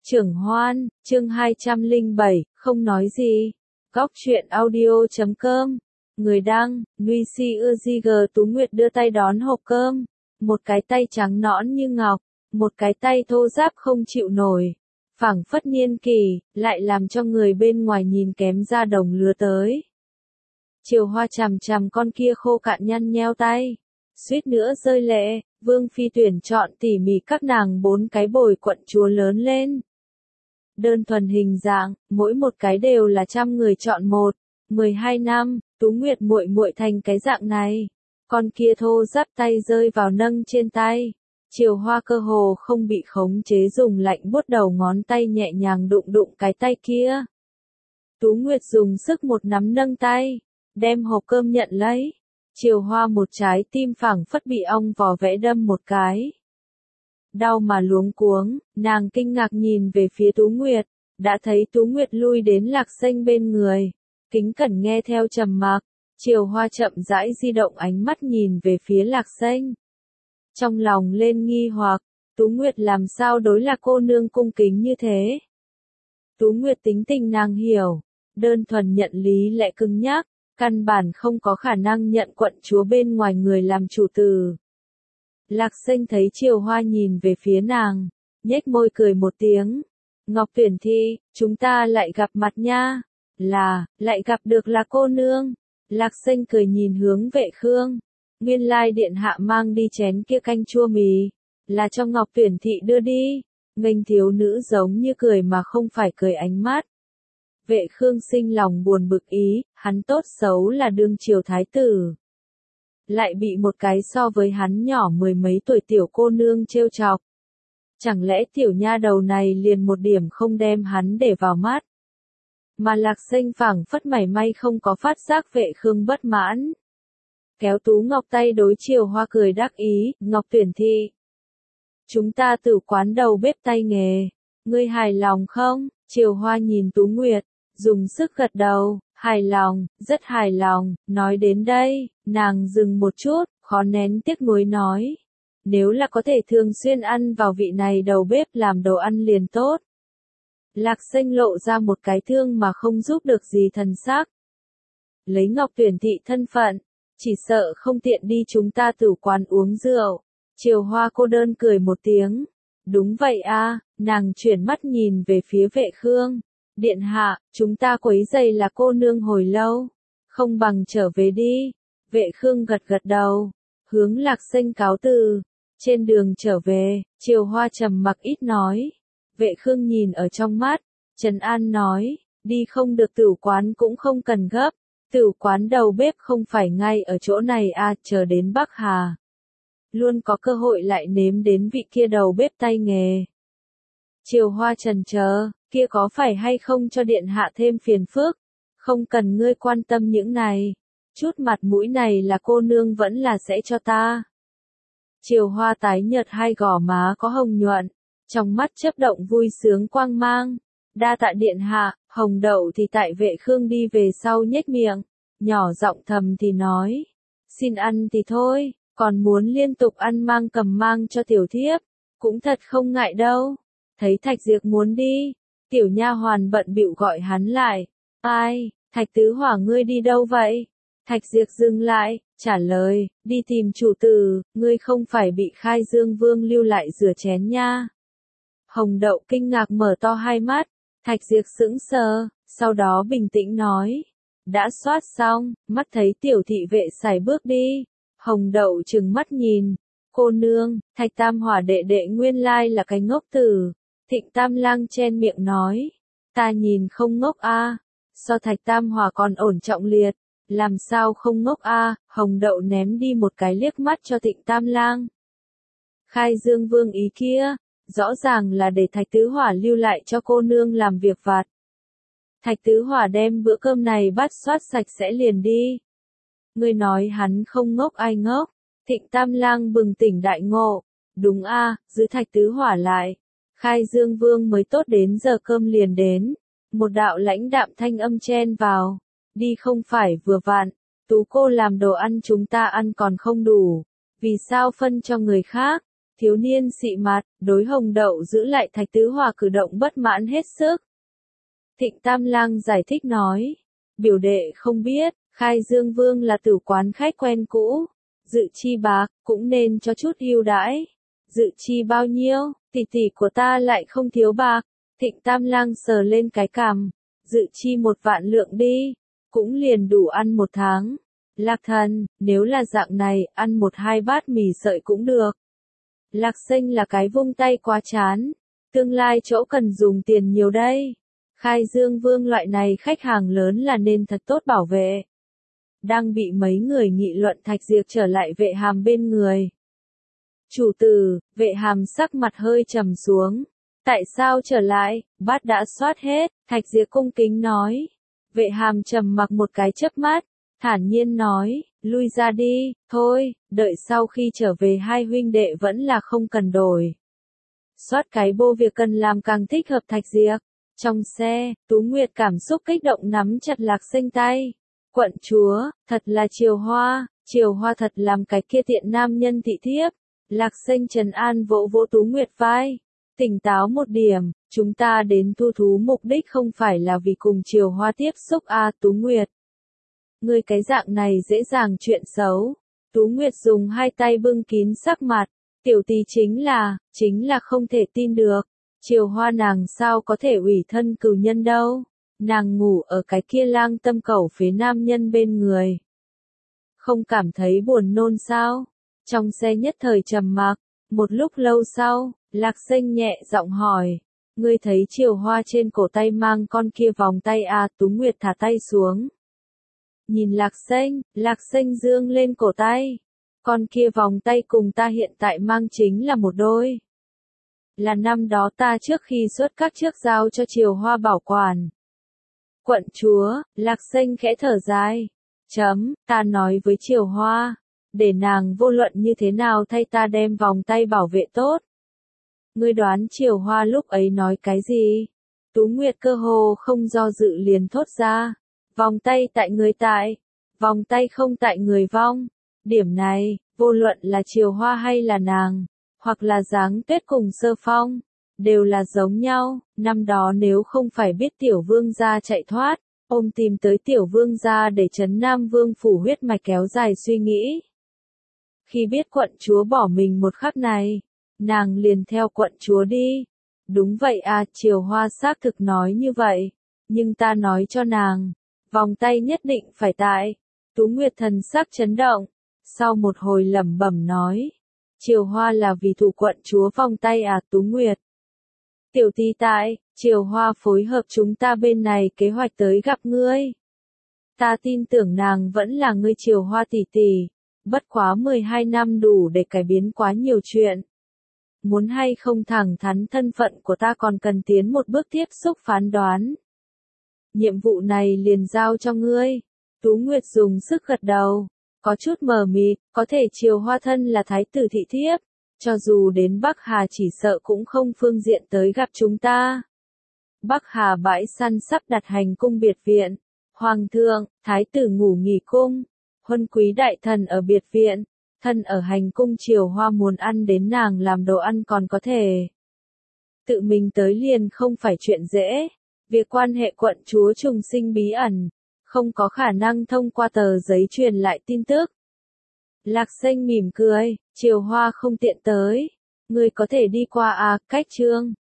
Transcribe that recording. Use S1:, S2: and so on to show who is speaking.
S1: Trưởng Hoan, chương 207, không nói gì. Góc truyện audio.com. Người đăng, Nuisi Ujg Tú Nguyệt đưa tay đón hộp cơm. Một cái tay trắng nõn như ngọc, một cái tay thô ráp không chịu nổi. Phảng phất niên kỷ, lại làm cho người bên ngoài nhìn kém ra đồng lứa tới. Triều Hoa chằm chằm con kia khô cạn nhăn nheo tay. Suýt nữa rơi lệ, Vương Phi tuyển chọn tỉ mỉ các nàng 4 cái bồi quận chúa lớn lên. Đơn thuần hình dạng, mỗi một cái đều là trăm người chọn một. 12 năm, Tú Nguyệt muội muội thành cái dạng này. Con kia thô ráp tay rơi vào nâng trên tay. Triều Hoa cơ hồ không bị khống chế dùng lạnh buốt đầu ngón tay nhẹ nhàng đụng đụng cái tay kia. Tú Nguyệt dùng sức một nắm nâng tay, đem hộp cơm nhận lấy. Triều Hoa một trái tim phảng phất bị ong vò vẽ đâm một cái. Đau mà luống cuống, nàng kinh ngạc nhìn về phía Tú Nguyệt, đã thấy Tú Nguyệt lui đến Lạc Xanh bên người, kính cẩn nghe theo trầm mặc. Triều Hoa chậm rãi di động ánh mắt nhìn về phía Lạc Xanh. Trong lòng lên nghi hoặc, Tú Nguyệt làm sao đối là cô nương cung kính như thế? Tú Nguyệt tính tình nàng hiểu, đơn thuần nhận lý lẽ cứng nhắc, căn bản không có khả năng nhận quận chúa bên ngoài người làm chủ tử. Lạc Xanh thấy Triều Hoa nhìn về phía nàng, nhếch môi cười một tiếng. Ngọc Tuyển Thi, chúng ta lại gặp mặt nha. Lại gặp được là cô nương. Lạc Xanh cười nhìn hướng Vệ Khương. Nguyên lai điện hạ mang đi chén kia canh chua mì. Là cho Ngọc Tuyển Thị đưa đi. Nghênh thiếu nữ giống như cười mà không phải cười ánh mắt. Vệ Khương sinh lòng buồn bực ý, hắn tốt xấu là đương triều thái tử. Lại bị một cái so với hắn nhỏ 10 mấy tuổi tiểu cô nương trêu chọc. Chẳng lẽ tiểu nha đầu này liền một điểm không đem hắn để vào mắt. Mà Lạc Xanh phảng phất mảy may không có phát giác Vệ Khương bất mãn. Kéo Tú Ngọc tay đối Triều Hoa cười đắc ý, Ngọc Tuyển Thị. Chúng ta tử quán đầu bếp tay nghề, ngươi hài lòng không? Triều Hoa nhìn Tú Nguyệt, dùng sức gật đầu, hài lòng, rất hài lòng. Nói đến đây, nàng dừng một chút, khó nén tiếc nuối nói. Nếu là có thể thường xuyên ăn vào vị này đầu bếp làm đồ ăn liền tốt. Lạc Xanh lộ ra một cái thương mà không giúp được gì thần sắc. Lấy Ngọc Tuyển Thị thân phận, chỉ sợ không tiện đi chúng ta tử quán uống rượu. Triều Hoa cô đơn cười một tiếng. Đúng vậy a, nàng chuyển mắt nhìn về phía Vệ Khương. Điện hạ, chúng ta quấy rầy là cô nương hồi lâu. Không bằng trở về đi. Vệ Khương gật gật đầu. Hướng Lạc Xanh cáo từ. Trên đường trở về, Triều Hoa trầm mặc ít nói. Vệ Khương nhìn ở trong mắt. Trấn An nói. Đi không được tử quán cũng không cần gấp. Tử quán đầu bếp không phải ngay ở chỗ này à, chờ đến Bắc Hà. Luôn có cơ hội lại nếm đến vị kia đầu bếp tay nghề. Triều Hoa trần chờ, kia có phải hay không cho điện hạ thêm phiền phức? Không cần ngươi quan tâm những này. Chút mặt mũi này là cô nương vẫn là sẽ cho ta. Triều Hoa tái nhợt hai gò má có hồng nhuận, trong mắt chớp động vui sướng quang mang. Đa tạ điện hạ, Hồng Đậu thì tại Vệ Khương đi về sau nhếch miệng, nhỏ giọng thầm thì nói. Xin ăn thì thôi, còn muốn liên tục ăn mang cầm mang cho tiểu thiếp, cũng thật không ngại đâu. Thấy Thạch Diệp muốn đi, tiểu nha hoàn bận bịu gọi hắn lại. Ai, Thạch Tứ Hỏa ngươi đi đâu vậy? Thạch Diệp dừng lại, trả lời, đi tìm chủ tử, ngươi không phải bị Khai Dương Vương lưu lại rửa chén nha. Hồng Đậu kinh ngạc mở to hai mắt, Thạch Diệp sững sờ, sau đó bình tĩnh nói. Đã soát xong, mắt thấy tiểu thị vệ xài bước đi. Hồng Đậu trừng mắt nhìn. Cô nương, Thạch Tam Hỏa đệ đệ nguyên lai là cái ngốc tử. Thịnh Tam Lang chen miệng nói. Ta nhìn không ngốc a, so Thạch Tam Hỏa còn ổn trọng liệt. Làm sao không ngốc a? Hồng Đậu ném đi một cái liếc mắt cho Thịnh Tam Lang. Khai Dương Vương ý kia, rõ ràng là để Thạch Tứ Hỏa lưu lại cho cô nương làm việc vặt. Thạch Tứ Hỏa đem bữa cơm này bắt soát sạch sẽ liền đi. Ngươi nói hắn không ngốc ai ngốc? Thịnh Tam Lang bừng tỉnh đại ngộ. Đúng a, giữ Thạch Tứ Hỏa lại. Khai Dương Vương mới tốt đến giờ cơm liền đến. Một đạo lãnh đạm thanh âm chen vào. Đi không phải vừa vặn. Tú cô làm đồ ăn chúng ta ăn còn không đủ. Vì sao phân cho người khác? Thiếu niên xị mặt, đối Hồng Đậu giữ lại Thạch Tứ Hòa cử động bất mãn hết sức. Thịnh Tam Lang giải thích nói, biểu đệ không biết, Khai Dương Vương là tử quán khách quen cũ, dự chi bạc, cũng nên cho chút ưu đãi. Dự chi bao nhiêu, tỷ tỷ của ta lại không thiếu bạc. Thịnh Tam Lang sờ lên cái cằm, dự chi 1 vạn lượng đi, cũng liền đủ ăn 1 tháng. Lạc Thần, nếu là dạng này, ăn 1-2 bát mì sợi cũng được. Lạc Sinh là cái vung tay quá chán, tương lai chỗ cần dùng tiền nhiều đây. Khai Dương Vương loại này khách hàng lớn là nên thật tốt bảo vệ. Đang bị mấy người nghị luận, Thạch Diệp trở lại Vệ Hàm bên người. Chủ tử, Vệ Hàm sắc mặt hơi trầm xuống. Tại sao trở lại, bát đã soát hết, Thạch Diệp cung kính nói. Vệ Hàm trầm mặc một cái chớp mắt, thản nhiên nói, lui ra đi, thôi, đợi sau khi trở về hai huynh đệ vẫn là không cần đổi. Soát cái bô việc cần làm càng thích hợp Thạch Diệp. Trong xe, Tú Nguyệt cảm xúc kích động nắm chặt Lạc Sinh tay. Quận chúa, thật là Triều Hoa thật làm cái kia tiện nam nhân thị thiếp. Lạc Sinh trấn an vỗ vỗ Tú Nguyệt vai. Tỉnh táo một điểm, chúng ta đến thu thú mục đích không phải là vì cùng Triều Hoa tiếp xúc Tú Nguyệt. Ngươi cái dạng này dễ dàng chuyện xấu. Tú Nguyệt dùng hai tay bưng kín sắc mặt. Tiểu tỷ chính là không thể tin được. Triều Hoa nàng sao có thể ủy thân cừu nhân đâu. Nàng ngủ ở cái kia lang tâm cẩu phế nam nhân bên người. Không cảm thấy buồn nôn sao? Trong xe nhất thời trầm mặc. Một lúc lâu sau, Lạc Sinh nhẹ giọng hỏi. Ngươi thấy Triều Hoa trên cổ tay mang con kia vòng tay Tú Nguyệt thả tay xuống. Nhìn Lạc Sinh dương lên cổ tay. Con kia vòng tay cùng ta hiện tại mang chính là một đôi. Là năm đó ta trước khi xuất các trước giao cho Triều Hoa bảo quản. Quận chúa, Lạc Sinh khẽ thở dài. Ta nói với Triều Hoa, để nàng vô luận như thế nào thay ta đem vòng tay bảo vệ tốt. Ngươi đoán Triều Hoa lúc ấy nói cái gì? Tú Nguyệt cơ hồ không do dự liền thốt ra. Vòng tay tại người tại, vòng tay không tại người vong. Điểm này, vô luận là Triều Hoa hay là nàng, hoặc là Giáng Tuyết cùng Sơ Phong, đều là giống nhau. Năm đó nếu không phải biết Tiểu Vương gia chạy thoát, ông tìm tới Tiểu Vương gia để trấn Nam Vương phủ huyết mạch kéo dài suy nghĩ. Khi biết quận chúa bỏ mình một khắc này, nàng liền theo quận chúa đi. Đúng vậy Triều Hoa xác thực nói như vậy, nhưng ta nói cho nàng, vòng tay nhất định phải tại. Tú Nguyệt thần sắc chấn động, sau một hồi lẩm bẩm nói, Triều Hoa là vì thủ quận chúa vòng tay Tú Nguyệt. Tiểu tỷ tại, Triều Hoa phối hợp chúng ta bên này kế hoạch tới gặp ngươi. Ta tin tưởng nàng vẫn là ngươi Triều Hoa tỷ tỷ, bất quá 12 năm đủ để cải biến quá nhiều chuyện. Muốn hay không thẳng thắn thân phận của ta còn cần tiến một bước tiếp xúc phán đoán. Nhiệm vụ này liền giao cho ngươi. Tú Nguyệt dùng sức gật đầu, có chút mờ mịt, có thể Triều Hoa thân là thái tử thị thiếp, cho dù đến Bắc Hà chỉ sợ cũng không phương diện tới gặp chúng ta. Bắc Hà bãi săn sắp đặt hành cung biệt viện, hoàng thượng, thái tử ngủ nghỉ cung, huân quý đại thần ở biệt viện, thân ở hành cung Triều Hoa muốn ăn đến nàng làm đồ ăn còn có thể. Tự mình tới liền không phải chuyện dễ, việc quan hệ quận chúa trùng sinh bí ẩn, không có khả năng thông qua tờ giấy truyền lại tin tức. Lạc Sinh mỉm cười, Triều Hoa không tiện tới, ngươi có thể đi qua cách trương.